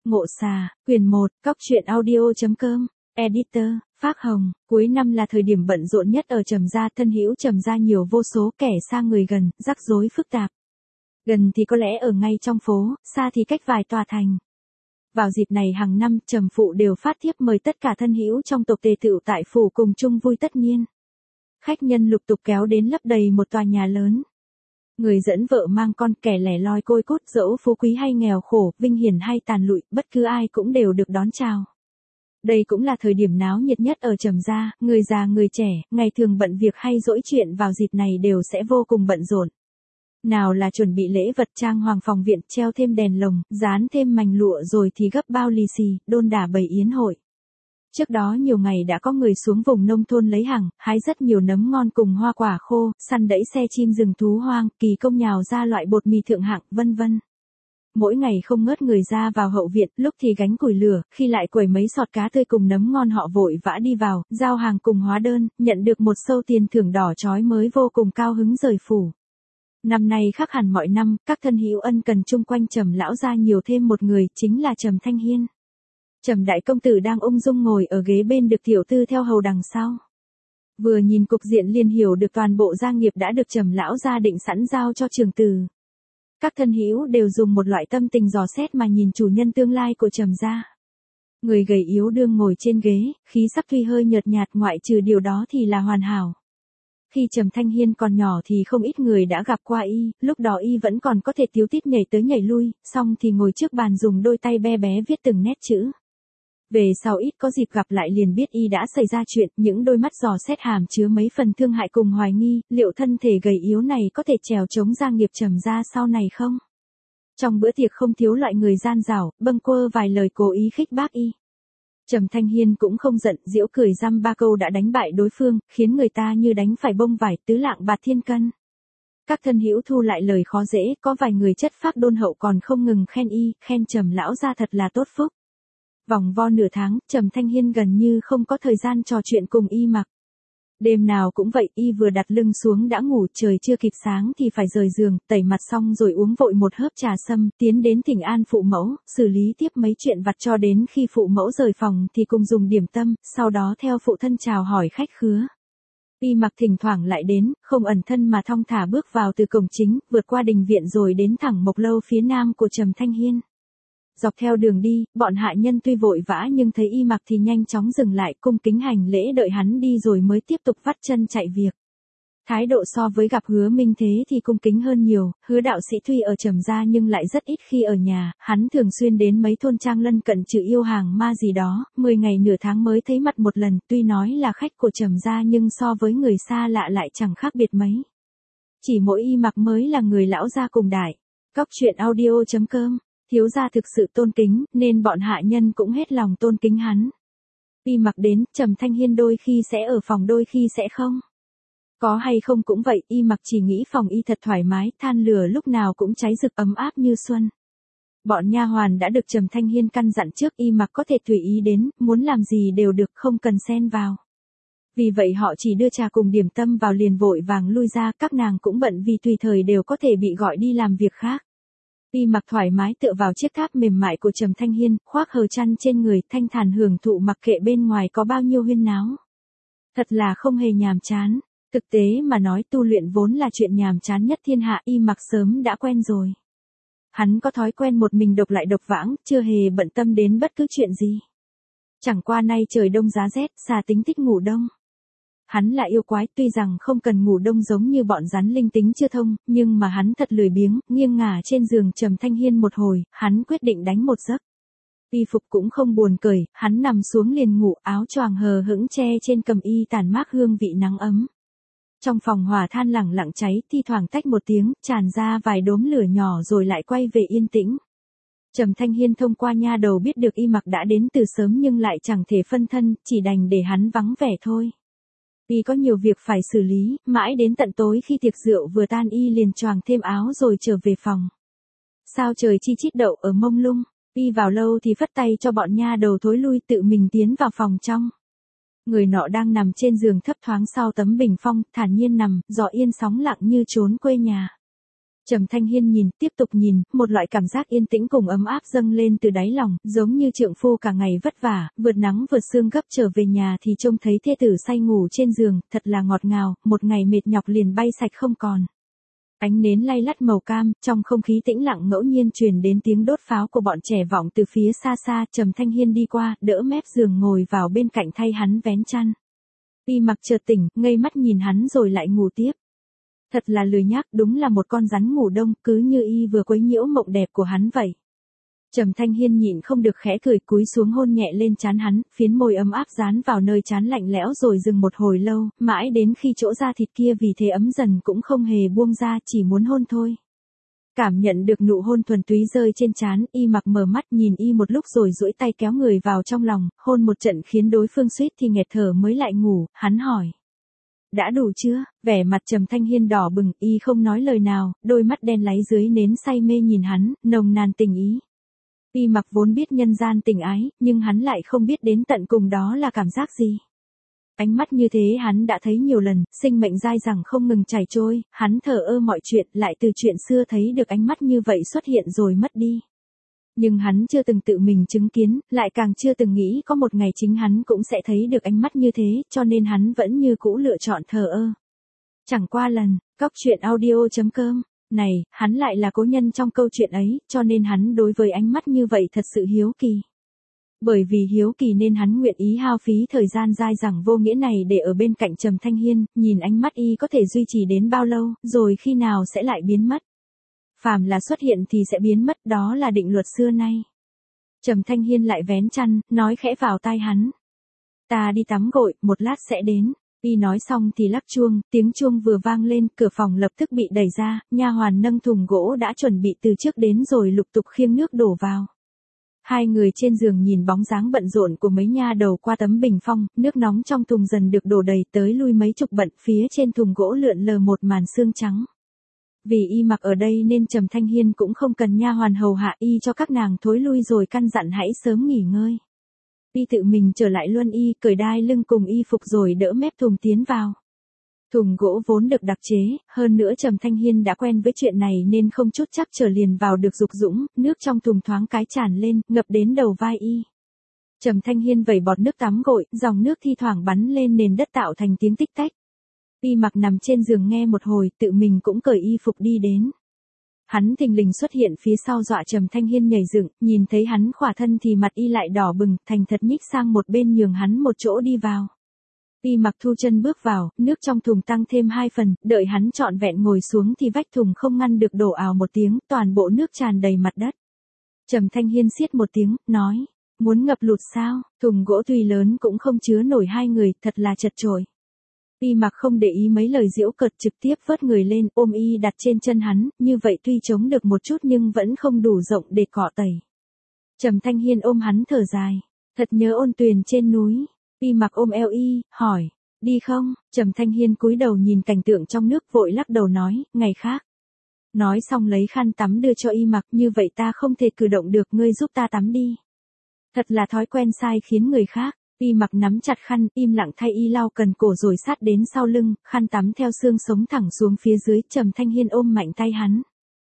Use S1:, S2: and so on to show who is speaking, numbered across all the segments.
S1: Ngộ Xà, quyển 1, Cóc truyện audio.com, Editor, Phác Hồng. Cuối năm là thời điểm bận rộn nhất ở Trầm gia, thân hữu Trầm gia nhiều vô số, kẻ xa người gần, rắc rối phức tạp. Gần thì có lẽ ở ngay trong phố, xa thì cách vài tòa thành. Vào dịp này hàng năm, Trầm phụ đều phát thiếp mời tất cả thân hữu trong tộc tề tựu tại phủ cùng chung vui tất niên. Khách nhân lục tục kéo đến lấp đầy một tòa nhà lớn. Người dẫn vợ mang con, kẻ lẻ loi côi cút, dẫu phú quý hay nghèo khổ, vinh hiển hay tàn lụi, bất cứ ai cũng đều được đón chào. Đây cũng là thời điểm náo nhiệt nhất ở Trầm gia, người già người trẻ, ngày thường bận việc hay dỗi chuyện vào dịp này đều sẽ vô cùng bận rộn. Nào là chuẩn bị lễ vật, trang hoàng phòng viện, treo thêm đèn lồng, dán thêm mành lụa, rồi thì gấp bao lì xì, đôn đả bày yến hội. Trước đó nhiều ngày đã có người xuống vùng nông thôn lấy hàng, hái rất nhiều nấm ngon cùng hoa quả khô, săn đẫy xe chim rừng thú hoang, kỳ công nhào ra loại bột mì thượng hạng, vân vân. Mỗi ngày không ngớt người ra vào hậu viện, lúc thì gánh củi lửa, khi lại quẩy mấy sọt cá tươi cùng nấm ngon, họ vội vã đi vào, giao hàng cùng hóa đơn, nhận được một sâu tiền thưởng đỏ chói mới vô cùng cao hứng rời phủ. Năm nay khác hẳn mọi năm, các thân hữu ân cần chung quanh Trầm lão gia nhiều thêm một người, chính là Trầm Thanh Hiên. Trầm đại công tử đang ung dung ngồi ở ghế bên, được tiểu tư theo hầu đằng sau. Vừa nhìn cục diện liền hiểu được toàn bộ gia nghiệp đã được Trầm lão gia định sẵn giao cho Trường Từ. Các thân hữu đều dùng một loại tâm tình dò xét mà nhìn chủ nhân tương lai của Trầm gia. Người gầy yếu đương ngồi trên ghế, khí sắc tuy hơi nhợt nhạt, ngoại trừ điều đó thì là hoàn hảo. Khi Trầm Thanh Hiên còn nhỏ thì không ít người đã gặp qua y, lúc đó y vẫn còn có thể tíu tít nhảy tới nhảy lui, xong thì ngồi trước bàn dùng đôi tay be bé viết từng nét chữ. Về sau ít có dịp gặp lại liền biết y đã xảy ra chuyện, những đôi mắt dò xét hàm chứa mấy phần thương hại cùng hoài nghi, liệu thân thể gầy yếu này có thể trèo chống gia nghiệp Trầm gia sau này không? Trong bữa tiệc không thiếu loại người gian dảo, bâng quơ vài lời cố ý khích bác y. Trầm Thanh Hiên cũng không giận, giễu cười dăm ba câu đã đánh bại đối phương, khiến người ta như đánh phải bông vải, tứ lạng bạc thiên cân. Các thân hữu thu lại lời khó dễ, có vài người chất phác đôn hậu còn không ngừng khen y, khen Trầm lão gia thật là tốt phúc. Vòng vo nửa tháng, Trầm Thanh Hiên gần như không có thời gian trò chuyện cùng y mặc. Đêm nào cũng vậy, y vừa đặt lưng xuống đã ngủ, trời chưa kịp sáng thì phải rời giường, tẩy mặt xong rồi uống vội một hớp trà sâm, tiến đến thỉnh an phụ mẫu, xử lý tiếp mấy chuyện vặt cho đến khi phụ mẫu rời phòng thì cùng dùng điểm tâm, sau đó theo phụ thân chào hỏi khách khứa. Y mặc thỉnh thoảng lại đến, không ẩn thân mà thong thả bước vào từ cổng chính, vượt qua đình viện rồi đến thẳng mộc lâu phía nam của Trầm Thanh Hiên. Dọc theo đường đi, bọn hạ nhân tuy vội vã nhưng thấy y mặc thì nhanh chóng dừng lại, cung kính hành lễ đợi hắn đi rồi mới tiếp tục vắt chân chạy việc. Thái độ so với gặp Hứa Minh Thế thì cung kính hơn nhiều, Hứa đạo sĩ tuy ở Trầm gia nhưng lại rất ít khi ở nhà, hắn thường xuyên đến mấy thôn trang lân cận trừ yêu hàng ma gì đó, 10 ngày nửa tháng mới thấy mặt một lần, tuy nói là khách của Trầm gia nhưng so với người xa lạ lại chẳng khác biệt mấy. Chỉ mỗi y mặc mới là người lão gia cùng đại. Cóc truyện audio.com. Thiếu gia thực sự tôn kính, nên bọn hạ nhân cũng hết lòng tôn kính hắn. Y mặc đến, Trầm Thanh Hiên đôi khi sẽ ở phòng đôi khi sẽ không. Có hay không cũng vậy, y mặc chỉ nghĩ phòng y thật thoải mái, than lửa lúc nào cũng cháy rực ấm áp như xuân. Bọn nha hoàn đã được Trầm Thanh Hiên căn dặn trước, y mặc có thể tùy ý đến, muốn làm gì đều được, không cần xen vào. Vì vậy họ chỉ đưa trà cùng điểm tâm vào liền vội vàng lui ra, các nàng cũng bận vì tùy thời đều có thể bị gọi đi làm việc khác. Y mặc thoải mái tựa vào chiếc tháp mềm mại của Trầm Thanh Hiên, khoác hờ chăn trên người, thanh thản hưởng thụ mặc kệ bên ngoài có bao nhiêu huyên náo. Thật là không hề nhàm chán. Thực tế mà nói, tu luyện vốn là chuyện nhàm chán nhất thiên hạ, y mặc sớm đã quen rồi. Hắn có thói quen một mình độc lại độc vãng, chưa hề bận tâm đến bất cứ chuyện gì. Chẳng qua nay trời đông giá rét, xà tính thích ngủ đông. Hắn là yêu quái, tuy rằng không cần ngủ đông giống như bọn rắn linh tính chưa thông, nhưng mà hắn thật lười biếng, nghiêng ngả trên giường Trầm Thanh Hiên một hồi, hắn quyết định đánh một giấc. Y phục cũng không buồn cởi, hắn nằm xuống liền ngủ, áo choàng hờ hững che trên cầm y tản mát hương vị nắng ấm. Trong phòng hỏa than lẳng lặng cháy, thi thoảng tách một tiếng, tràn ra vài đốm lửa nhỏ rồi lại quay về yên tĩnh. Trầm Thanh Hiên thông qua nha đầu biết được y mặc đã đến từ sớm nhưng lại chẳng thể phân thân, chỉ đành để hắn vắng vẻ thôi. Y có nhiều việc phải xử lý, mãi đến tận tối khi tiệc rượu vừa tan y liền choàng thêm áo rồi trở về phòng. Sao trời chi chít đậu ở mông lung, y vào lâu thì phất tay cho bọn nha đầu thối lui, tự mình tiến vào phòng trong. Người nọ đang nằm trên giường thấp thoáng sau tấm bình phong, thản nhiên nằm, gió yên sóng lặng như trốn quê nhà. Trầm Thanh Hiên nhìn, tiếp tục nhìn, một loại cảm giác yên tĩnh cùng ấm áp dâng lên từ đáy lòng, giống như trượng phu cả ngày vất vả, vượt nắng vượt sương gấp trở về nhà thì trông thấy thê tử say ngủ trên giường, thật là ngọt ngào, một ngày mệt nhọc liền bay sạch không còn. Ánh nến lay lắt màu cam, trong không khí tĩnh lặng ngẫu nhiên truyền đến tiếng đốt pháo của bọn trẻ vọng từ phía xa xa, Trầm Thanh Hiên đi qua, đỡ mép giường ngồi vào bên cạnh thay hắn vén chăn. Y Mặc chợt tỉnh, ngây mắt nhìn hắn rồi lại ngủ tiếp. Thật là lười nhác, đúng là một con rắn ngủ đông, cứ như y vừa quấy nhiễu mộng đẹp của hắn vậy. Trầm Thanh Hiên nhịn không được khẽ cười, cúi xuống hôn nhẹ lên trán hắn, phiến môi ấm áp dán vào nơi trán lạnh lẽo rồi dừng một hồi lâu, mãi đến khi chỗ da thịt kia vì thế ấm dần cũng không hề buông ra, chỉ muốn hôn thôi. Cảm nhận được nụ hôn thuần túy rơi trên trán, Y Mặc mở mắt nhìn y một lúc rồi duỗi tay kéo người vào trong lòng, hôn một trận khiến đối phương suýt thì nghẹt thở mới lại ngủ, hắn hỏi. Đã đủ chưa? Vẻ mặt Trầm Thanh Hiên đỏ bừng, y không nói lời nào, đôi mắt đen láy dưới nến say mê nhìn hắn, nồng nàn tình ý. Y Mặc vốn biết nhân gian tình ái, nhưng hắn lại không biết đến tận cùng đó là cảm giác gì. Ánh mắt như thế hắn đã thấy nhiều lần, sinh mệnh dai dẳng không ngừng chảy trôi, hắn thờ ơ mọi chuyện, lại từ chuyện xưa thấy được ánh mắt như vậy xuất hiện rồi mất đi. Nhưng hắn chưa từng tự mình chứng kiến, lại càng chưa từng nghĩ có một ngày chính hắn cũng sẽ thấy được ánh mắt như thế, cho nên hắn vẫn như cũ lựa chọn thờ ơ. Chẳng qua lần, cóc truyện audio.com, này, hắn lại là cố nhân trong câu chuyện ấy, cho nên hắn đối với ánh mắt như vậy thật sự hiếu kỳ. Bởi vì hiếu kỳ nên hắn nguyện ý hao phí thời gian dai dẳng vô nghĩa này để ở bên cạnh Trầm Thanh Hiên, nhìn ánh mắt y có thể duy trì đến bao lâu, rồi khi nào sẽ lại biến mất. Phàm là xuất hiện thì sẽ biến mất, đó là định luật xưa nay. Trầm Thanh Hiên lại vén chăn, nói khẽ vào tai hắn. Ta đi tắm gội, một lát sẽ đến. Y nói xong thì lắc chuông, tiếng chuông vừa vang lên, cửa phòng lập tức bị đẩy ra, nha hoàn nâng thùng gỗ đã chuẩn bị từ trước đến rồi lục tục khiêng nước đổ vào. Hai người trên giường nhìn bóng dáng bận rộn của mấy nha đầu qua tấm bình phong, nước nóng trong thùng dần được đổ đầy tới lui mấy chục bận, phía trên thùng gỗ lượn lờ một màn sương trắng. Vì Y Mặc ở đây nên Trầm Thanh Hiên cũng không cần nha hoàn hầu hạ, y cho các nàng thối lui rồi căn dặn hãy sớm nghỉ ngơi. Y tự mình trở lại luân y, cởi đai lưng cùng y phục rồi đỡ mép thùng tiến vào. Thùng gỗ vốn được đặc chế, hơn nữa Trầm Thanh Hiên đã quen với chuyện này nên không chút chắc trở liền vào được dục dũng, nước trong thùng thoáng cái tràn lên, ngập đến đầu vai y. Trầm Thanh Hiên vẩy bọt nước tắm gội, dòng nước thi thoảng bắn lên nền đất tạo thành tiếng tích tách. Y Mặc nằm trên giường nghe một hồi, tự mình cũng cởi y phục đi đến. Hắn thình lình xuất hiện phía sau dọa Trầm Thanh Hiên nhảy dựng, nhìn thấy hắn khỏa thân thì mặt y lại đỏ bừng, thành thật nhích sang một bên nhường hắn một chỗ đi vào. Y Mặc thu chân bước vào, nước trong thùng tăng thêm 2 phần, đợi hắn trọn vẹn ngồi xuống thì vách thùng không ngăn được đổ ào một tiếng, toàn bộ nước tràn đầy mặt đất. Trầm Thanh Hiên xiết một tiếng, nói, muốn ngập lụt sao? Thùng gỗ tuy lớn cũng không chứa nổi hai người, thật là chật chội. Y Mặc không để ý mấy lời giễu cợt, trực tiếp vớt người lên, ôm y đặt trên chân hắn, như vậy tuy chống được một chút nhưng vẫn không đủ rộng để cọ tẩy. Trầm Thanh Hiên ôm hắn thở dài, thật nhớ ôn tuyền trên núi. Y Mặc ôm eo y, hỏi, đi không? Trầm Thanh Hiên cúi đầu nhìn cảnh tượng trong nước vội lắc đầu nói, ngày khác. Nói xong lấy khăn tắm đưa cho Y Mặc, như vậy ta không thể cử động được, ngươi giúp ta tắm đi. Thật là thói quen sai khiến người khác. Y Mặc nắm chặt khăn, im lặng thay y lau cần cổ rồi sát đến sau lưng, khăn tắm theo xương sống thẳng xuống phía dưới, Trầm Thanh Hiên ôm mạnh tay hắn.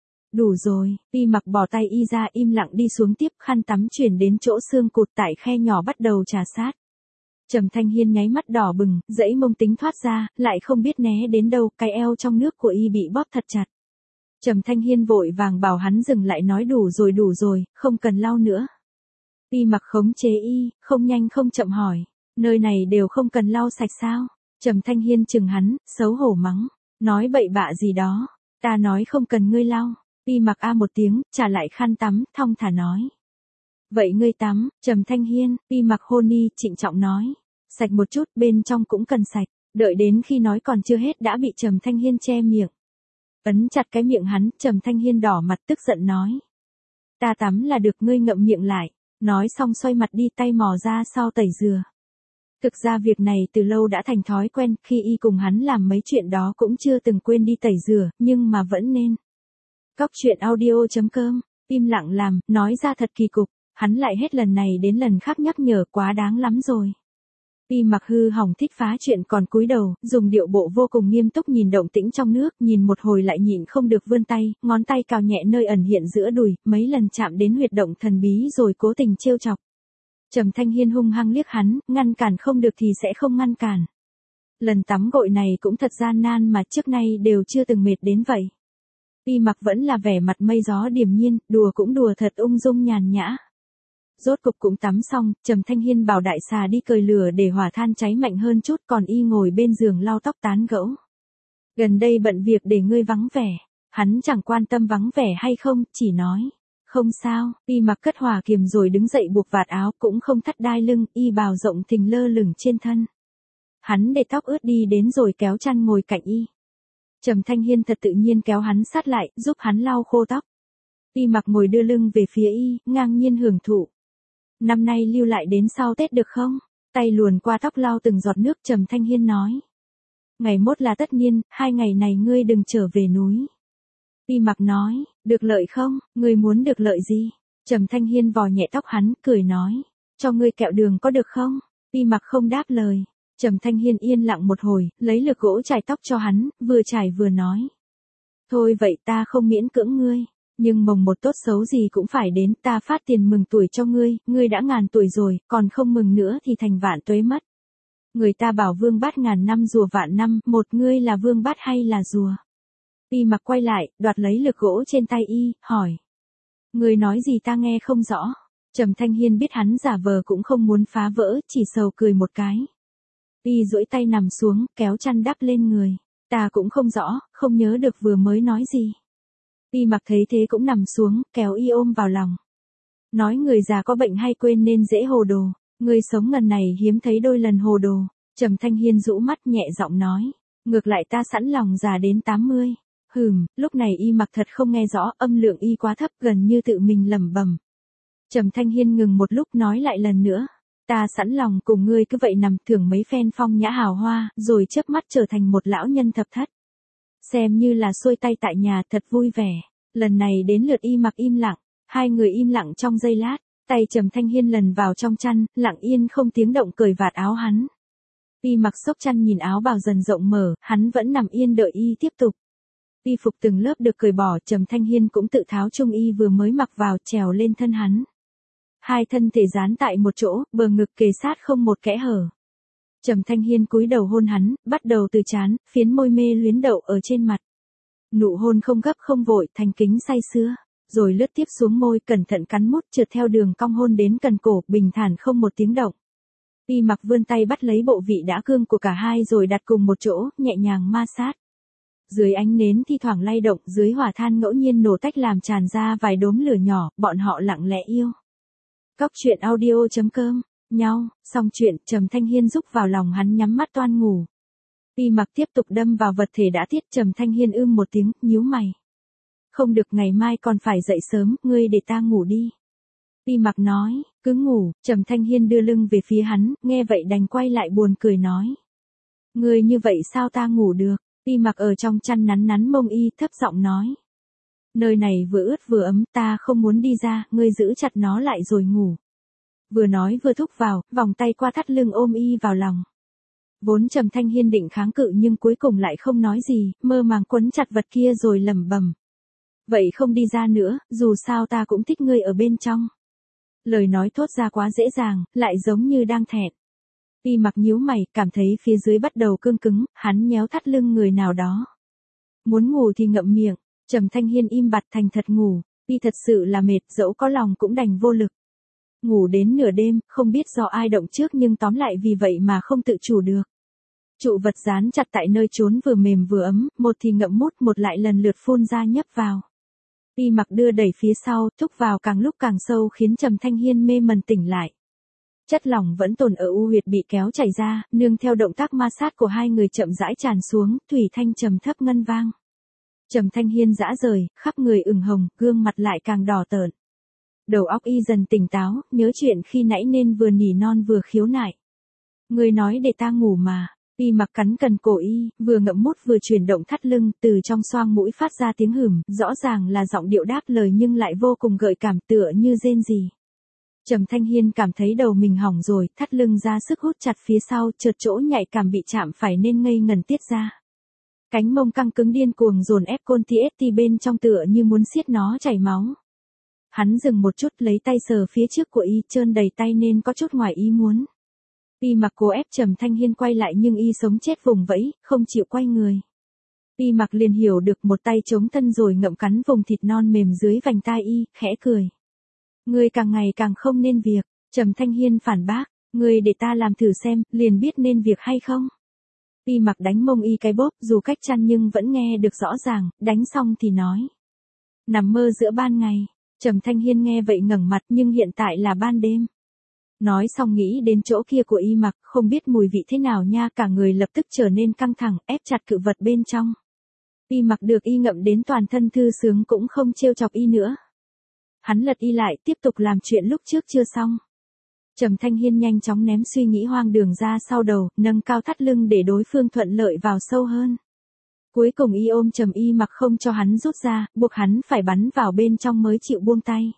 S1: Đủ rồi, Y Mặc bỏ tay y ra, im lặng đi xuống tiếp, khăn tắm chuyển đến chỗ xương cụt tại khe nhỏ bắt đầu trà sát. Trầm Thanh Hiên nháy mắt đỏ bừng, dãy mông tính thoát ra, lại không biết né đến đâu, cái eo trong nước của y bị bóp thật chặt. Trầm Thanh Hiên vội vàng bảo hắn dừng lại, nói đủ rồi, không cần lau nữa. Y Mặc khống chế y, không nhanh không chậm hỏi, nơi này đều không cần lau sạch sao? Trầm Thanh Hiên chừng hắn, xấu hổ mắng, nói bậy bạ gì đó, ta nói không cần ngươi lau. Y Mặc a một tiếng, trả lại khăn tắm, thong thả nói. Vậy ngươi tắm? Trầm Thanh Hiên, Y Mặc hôn y, trịnh trọng nói, sạch một chút, bên trong cũng cần sạch. Đợi đến khi nói còn chưa hết đã bị Trầm Thanh Hiên che miệng. Ấn chặt cái miệng hắn, Trầm Thanh Hiên đỏ mặt tức giận nói. Ta tắm là được, ngươi ngậm miệng lại. Nói xong xoay mặt đi, tay mò ra sau tẩy dừa. Thực ra việc này từ lâu đã thành thói quen, khi y cùng hắn làm mấy chuyện đó cũng chưa từng quên đi tẩy dừa, nhưng mà vẫn nên. Cóc truyện audio.com, im lặng làm, nói ra thật kỳ cục, hắn lại hết lần này đến lần khác nhắc nhở, quá đáng lắm rồi. Y Mặc hư hỏng thích phá chuyện còn cúi đầu, dùng điệu bộ vô cùng nghiêm túc nhìn động tĩnh trong nước, nhìn một hồi lại nhịn không được vươn tay, ngón tay cào nhẹ nơi ẩn hiện giữa đùi, mấy lần chạm đến huyệt động thần bí rồi cố tình trêu chọc. Trầm Thanh Hiên hung hăng liếc hắn, ngăn cản không được thì sẽ không ngăn cản. Lần tắm gội này cũng thật gian nan mà trước nay đều chưa từng mệt đến vậy. Y Mặc vẫn là vẻ mặt mây gió điềm nhiên, đùa cũng đùa thật ung dung nhàn nhã. Rốt cục cũng tắm xong, Trầm Thanh Hiên bảo đại xà đi cởi lửa để hỏa than cháy mạnh hơn chút, còn y ngồi bên giường lau tóc tán gẫu. Gần đây bận việc để ngươi vắng vẻ. Hắn chẳng quan tâm vắng vẻ hay không, chỉ nói. Không sao, Y Mặc cất hỏa kiềm rồi đứng dậy buộc vạt áo, cũng không thắt đai lưng, y bào rộng thình lơ lửng trên thân. Hắn để tóc ướt đi đến rồi kéo chăn ngồi cạnh y. Trầm Thanh Hiên thật tự nhiên kéo hắn sát lại, giúp hắn lau khô tóc. Y Mặc ngồi đưa lưng về phía y, ngang nhiên hưởng thụ. Năm nay lưu lại đến sau Tết được không? Tay luồn qua tóc lau từng giọt nước, Trầm Thanh Hiên nói. Ngày mốt là tất niên, 2 ngày này ngươi đừng trở về núi. Y Mặc nói, được lợi không, ngươi muốn được lợi gì? Trầm Thanh Hiên vò nhẹ tóc hắn, cười nói. Cho ngươi kẹo đường có được không? Y Mặc không đáp lời. Trầm Thanh Hiên yên lặng một hồi, lấy lược gỗ chải tóc cho hắn, vừa chải vừa nói. Thôi vậy ta không miễn cưỡng ngươi. Nhưng mồng một tốt xấu gì cũng phải đến, ta phát tiền mừng tuổi cho ngươi, ngươi đã ngàn tuổi rồi, còn không mừng nữa thì thành vạn tuế mất. Người ta bảo vương bát ngàn năm rùa vạn năm, một ngươi là vương bát hay là rùa? Y Mặc quay lại, đoạt lấy lược gỗ trên tay y, hỏi. Ngươi nói gì ta nghe không rõ. Trầm Thanh Hiên biết hắn giả vờ cũng không muốn phá vỡ, chỉ sầu cười một cái. Y duỗi tay nằm xuống, kéo chăn đắp lên người. Ta cũng không rõ, không nhớ được vừa mới nói gì. Y Mặc thấy thế cũng nằm xuống, kéo y ôm vào lòng. Nói người già có bệnh hay quên nên dễ hồ đồ. Người sống ngần này hiếm thấy đôi lần hồ đồ. Trầm Thanh Hiên rũ mắt nhẹ giọng nói. Ngược lại ta sẵn lòng già đến 80. Lúc này Y Mặc thật không nghe rõ, âm lượng y quá thấp, gần như tự mình lẩm bẩm. Trầm Thanh Hiên ngừng một lúc nói lại lần nữa. Ta sẵn lòng cùng ngươi cứ vậy nằm thưởng mấy phen phong nhã hào hoa, rồi chớp mắt trở thành một lão nhân thập thất. Xem như là xuôi tay tại nhà, thật vui vẻ. Lần này đến lượt Y Mặc im lặng, hai người im lặng trong giây lát, tay Trầm Thanh Hiên lần vào trong chăn, lặng yên không tiếng động cởi vạt áo hắn. Y Mặc xốc chăn nhìn áo bào dần rộng mở, hắn vẫn nằm yên đợi y tiếp tục. Y phục từng lớp được cởi bỏ, Trầm Thanh Hiên cũng tự tháo trung y vừa mới mặc vào, trèo lên thân hắn. Hai thân thể dán tại một chỗ, bờ ngực kề sát không một kẽ hở. Trầm Thanh Hiên cúi đầu hôn hắn, bắt đầu từ trán, phiến môi mê luyến đậu ở trên mặt. Nụ hôn không gấp không vội, thành kính say sưa, rồi lướt tiếp xuống môi, cẩn thận cắn mút trượt theo đường cong hôn đến cần cổ, bình thản không một tiếng động. Y Mặc vươn tay bắt lấy bộ vị đã cương của cả hai rồi đặt cùng một chỗ, nhẹ nhàng ma sát. Dưới ánh nến thi thoảng lay động, dưới hỏa than ngẫu nhiên nổ tách làm tràn ra vài đốm lửa nhỏ, bọn họ lặng lẽ yêu. Cóc truyện audio.com, nhau, xong chuyện, Trầm Thanh Hiên rúc vào lòng hắn nhắm mắt toan ngủ. Y Mặc tiếp tục đâm vào vật thể đã thiết, Trầm Thanh Hiên một tiếng, nhíu mày. Không được, ngày mai còn phải dậy sớm, ngươi để ta ngủ đi. Y Mặc nói, cứ ngủ. Trầm Thanh Hiên đưa lưng về phía hắn, nghe vậy đành quay lại buồn cười nói. Ngươi như vậy sao ta ngủ được? Y Mặc ở trong chăn nắn nắn mông y, thấp giọng nói. Nơi này vừa ướt vừa ấm, ta không muốn đi ra, ngươi giữ chặt nó lại rồi ngủ. Vừa nói vừa thúc vào, vòng tay qua thắt lưng ôm y vào lòng. Vốn Trầm Thanh Hiên định kháng cự nhưng cuối cùng lại không nói gì, mơ màng quấn chặt vật kia rồi lẩm bẩm. Vậy không đi ra nữa, dù sao ta cũng thích ngươi ở bên trong. Lời nói thốt ra quá dễ dàng, lại giống như đang thẹn. Y Mặc nhíu mày, cảm thấy phía dưới bắt đầu cương cứng, hắn nhéo thắt lưng người nào đó. Muốn ngủ thì ngậm miệng. Trầm Thanh Hiên im bặt thành thật ngủ, y thật sự là mệt, dẫu có lòng cũng đành vô lực. Ngủ đến nửa đêm, không biết do ai động trước nhưng tóm lại vì vậy mà không tự chủ được. Trụ vật dán chặt tại nơi trốn vừa mềm vừa ấm, một thì ngậm mút, một lại lần lượt phun ra nhấp vào. Y Mặc đưa đẩy phía sau, thúc vào càng lúc càng sâu khiến Trầm Thanh Hiên mê mẩn tỉnh lại. Chất lỏng vẫn tồn ở u huyệt bị kéo chảy ra, nương theo động tác ma sát của hai người chậm rãi tràn xuống, thủy thanh trầm thấp ngân vang. Trầm Thanh Hiên dã rời, khắp người ửng hồng, gương mặt lại càng đỏ tợn. Đầu óc y dần tỉnh táo, nhớ chuyện khi nãy nên vừa nỉ non vừa khiếu nại. Ngươi nói để ta ngủ mà. Y Mặc cắn cần cổ y, vừa ngậm mút vừa chuyển động thắt lưng, từ trong xoang mũi phát ra tiếng rõ ràng là giọng điệu đáp lời nhưng lại vô cùng gợi cảm, tựa như rên rỉ. Trầm Thanh Hiên cảm thấy đầu mình hỏng rồi, thắt lưng ra sức hút chặt phía sau, chợt chỗ nhạy cảm bị chạm phải nên ngây ngần tiết ra. Cánh mông căng cứng điên cuồng dồn ép côn TST bên trong tựa như muốn xiết nó chảy máu. Hắn dừng một chút lấy tay sờ phía trước của y trơn đầy tay nên có chút ngoài ý muốn. Y Mặc cố ép Trầm Thanh Hiên quay lại nhưng y sống chết vùng vẫy, không chịu quay người. Y Mặc liền hiểu được một tay chống thân rồi ngậm cắn vùng thịt non mềm dưới vành tai y, khẽ cười. Ngươi càng ngày càng không nên việc, Trầm Thanh Hiên phản bác, ngươi để ta làm thử xem, liền biết nên việc hay không. Y Mặc đánh mông y cái bóp dù cách chăn nhưng vẫn nghe được rõ ràng, đánh xong thì nói. Nằm mơ giữa ban ngày, Trầm Thanh Hiên nghe vậy ngẩng mặt nhưng hiện tại là ban đêm. Nói xong nghĩ đến chỗ kia của Y Mặc, không biết mùi vị thế nào nha, cả người lập tức trở nên căng thẳng, ép chặt cự vật bên trong. Y Mặc được y ngậm đến toàn thân thư sướng cũng không trêu chọc y nữa. Hắn lật y lại tiếp tục làm chuyện lúc trước chưa xong. Trầm Thanh Hiên nhanh chóng ném suy nghĩ hoang đường ra sau đầu, nâng cao thắt lưng để đối phương thuận lợi vào sâu hơn. Cuối cùng y ôm Trầm Y Mặc không cho hắn rút ra, buộc hắn phải bắn vào bên trong mới chịu buông tay.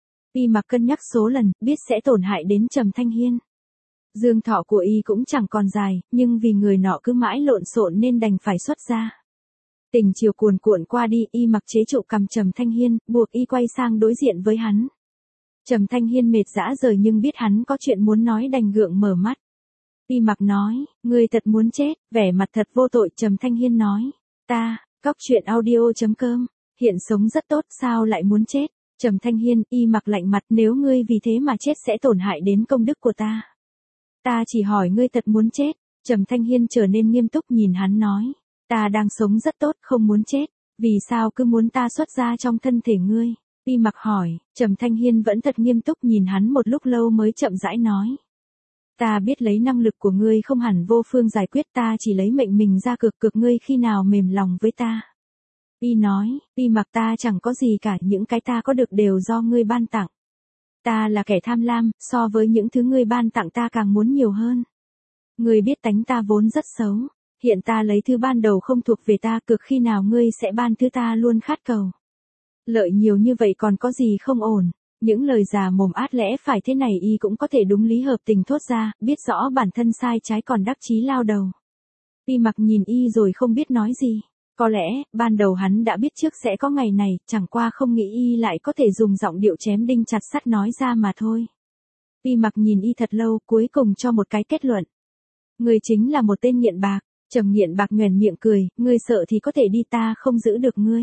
S1: Y Mặc cân nhắc số lần, biết sẽ tổn hại đến Trầm Thanh Hiên. Dương thọ của y cũng chẳng còn dài, nhưng vì người nọ cứ mãi lộn xộn nên đành phải xuất ra. Tình chiều cuồn cuộn qua đi, Y Mặc chế trụ cầm Trầm Thanh Hiên, buộc y quay sang đối diện với hắn. Trầm Thanh Hiên mệt dã rời nhưng biết hắn có chuyện muốn nói đành gượng mở mắt. Y Mặc nói, ngươi thật muốn chết, vẻ mặt thật vô tội. Trầm Thanh Hiên nói, ta, cóc truyện audio.com, hiện sống rất tốt sao lại muốn chết. Trầm Thanh Hiên, Y Mặc lạnh mặt, nếu ngươi vì thế mà chết sẽ tổn hại đến công đức của ta. Ta chỉ hỏi ngươi thật muốn chết. Trầm Thanh Hiên trở nên nghiêm túc nhìn hắn nói, ta đang sống rất tốt không muốn chết, vì sao cứ muốn ta xuất ra trong thân thể ngươi. Y Mặc hỏi, Trầm Thanh Hiên vẫn thật nghiêm túc nhìn hắn một lúc lâu mới chậm rãi nói. Ta biết lấy năng lực của ngươi không hẳn vô phương giải quyết, ta chỉ lấy mệnh mình ra cược ngươi khi nào mềm lòng với ta. Y nói, Y Mặc ta chẳng có gì cả, những cái ta có được đều do ngươi ban tặng. Ta là kẻ tham lam, so với những thứ ngươi ban tặng ta càng muốn nhiều hơn. Ngươi biết tánh ta vốn rất xấu, hiện ta lấy thứ ban đầu không thuộc về ta, cực khi nào ngươi sẽ ban thứ ta luôn khát cầu. Lợi nhiều như vậy còn có gì không ổn. Những lời già mồm át lẽ phải thế này y cũng có thể đúng lý hợp tình thốt ra, biết rõ bản thân sai trái còn đắc chí lao đầu. Y Mặc nhìn y rồi không biết nói gì. Có lẽ, ban đầu hắn đã biết trước sẽ có ngày này, chẳng qua không nghĩ y lại có thể dùng giọng điệu chém đinh chặt sắt nói ra mà thôi. Y Mặc nhìn y thật lâu, cuối cùng cho một cái kết luận. Ngươi chính là một tên nghiện bạc. Trầm Nghiện Bạc nhoẻn miệng cười, ngươi sợ thì có thể đi, ta không giữ được ngươi.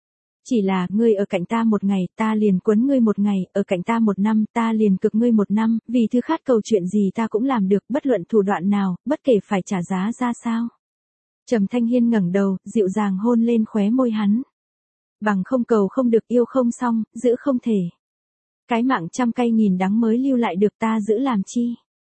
S1: Chỉ là, ngươi ở cạnh ta một ngày, ta liền quấn ngươi một ngày, ở cạnh ta một năm, ta liền cực ngươi một năm, vì thứ khát cầu chuyện gì ta cũng làm được, bất luận thủ đoạn nào, bất kể phải trả giá ra sao. Trầm Thanh Hiên ngẩng đầu, dịu dàng hôn lên khóe môi hắn. Bằng không cầu không được, yêu không xong, giữ không thể. Cái mạng trăm cay nghìn đắng mới lưu lại được, ta giữ làm chi.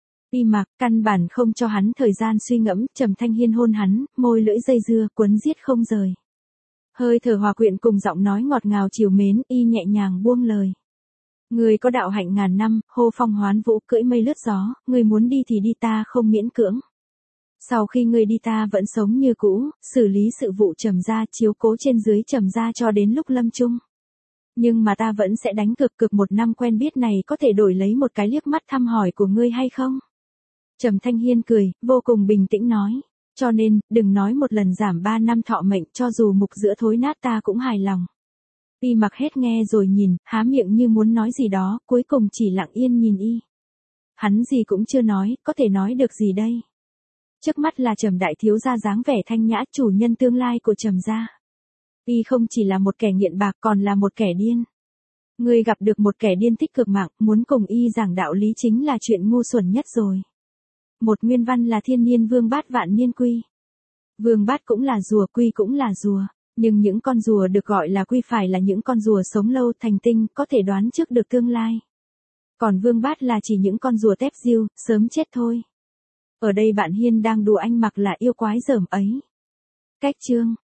S1: Y Mặc căn bản không cho hắn thời gian suy ngẫm, Trầm Thanh Hiên hôn hắn, môi lưỡi dây dưa, quấn giết không rời. Hơi thở hòa quyện cùng giọng nói ngọt ngào trìu mến, y nhẹ nhàng buông lời. Ngươi có đạo hạnh ngàn năm, hô phong hoán vũ, cưỡi mây lướt gió, ngươi muốn đi thì đi, ta không miễn cưỡng. Sau khi ngươi đi ta vẫn sống như cũ, xử lý sự vụ Trầm gia, chiếu cố trên dưới Trầm gia cho đến lúc lâm chung. Nhưng mà ta vẫn sẽ đánh cược một năm quen biết này có thể đổi lấy một cái liếc mắt thăm hỏi của ngươi hay không? Trầm Thanh Hiên cười, vô cùng bình tĩnh nói. Cho nên, đừng nói một lần giảm 3 năm thọ mệnh, cho dù mục giữa thối nát ta cũng hài lòng. Y Mặc hết nghe rồi nhìn, há miệng như muốn nói gì đó, cuối cùng chỉ lặng yên nhìn y. Hắn gì cũng chưa nói, có thể nói được gì đây? Trước mắt là Trầm đại thiếu gia dáng vẻ thanh nhã, chủ nhân tương lai của Trầm gia. Y không chỉ là một kẻ nghiện bạc còn là một kẻ điên. Ngươi gặp được một kẻ điên thích cược mạng, muốn cùng y giảng đạo lý chính là chuyện ngu xuẩn nhất rồi. Một nguyên văn là thiên niên vương bát vạn niên quy. Vương bát cũng là rùa, quy cũng là rùa. Nhưng những con rùa được gọi là quy phải là những con rùa sống lâu thành tinh, có thể đoán trước được tương lai. Còn vương bát là chỉ những con rùa tép diêu, sớm chết thôi. Ở đây bạn Hiên đang đùa anh Mặc là yêu quái dởm ấy. Cách chương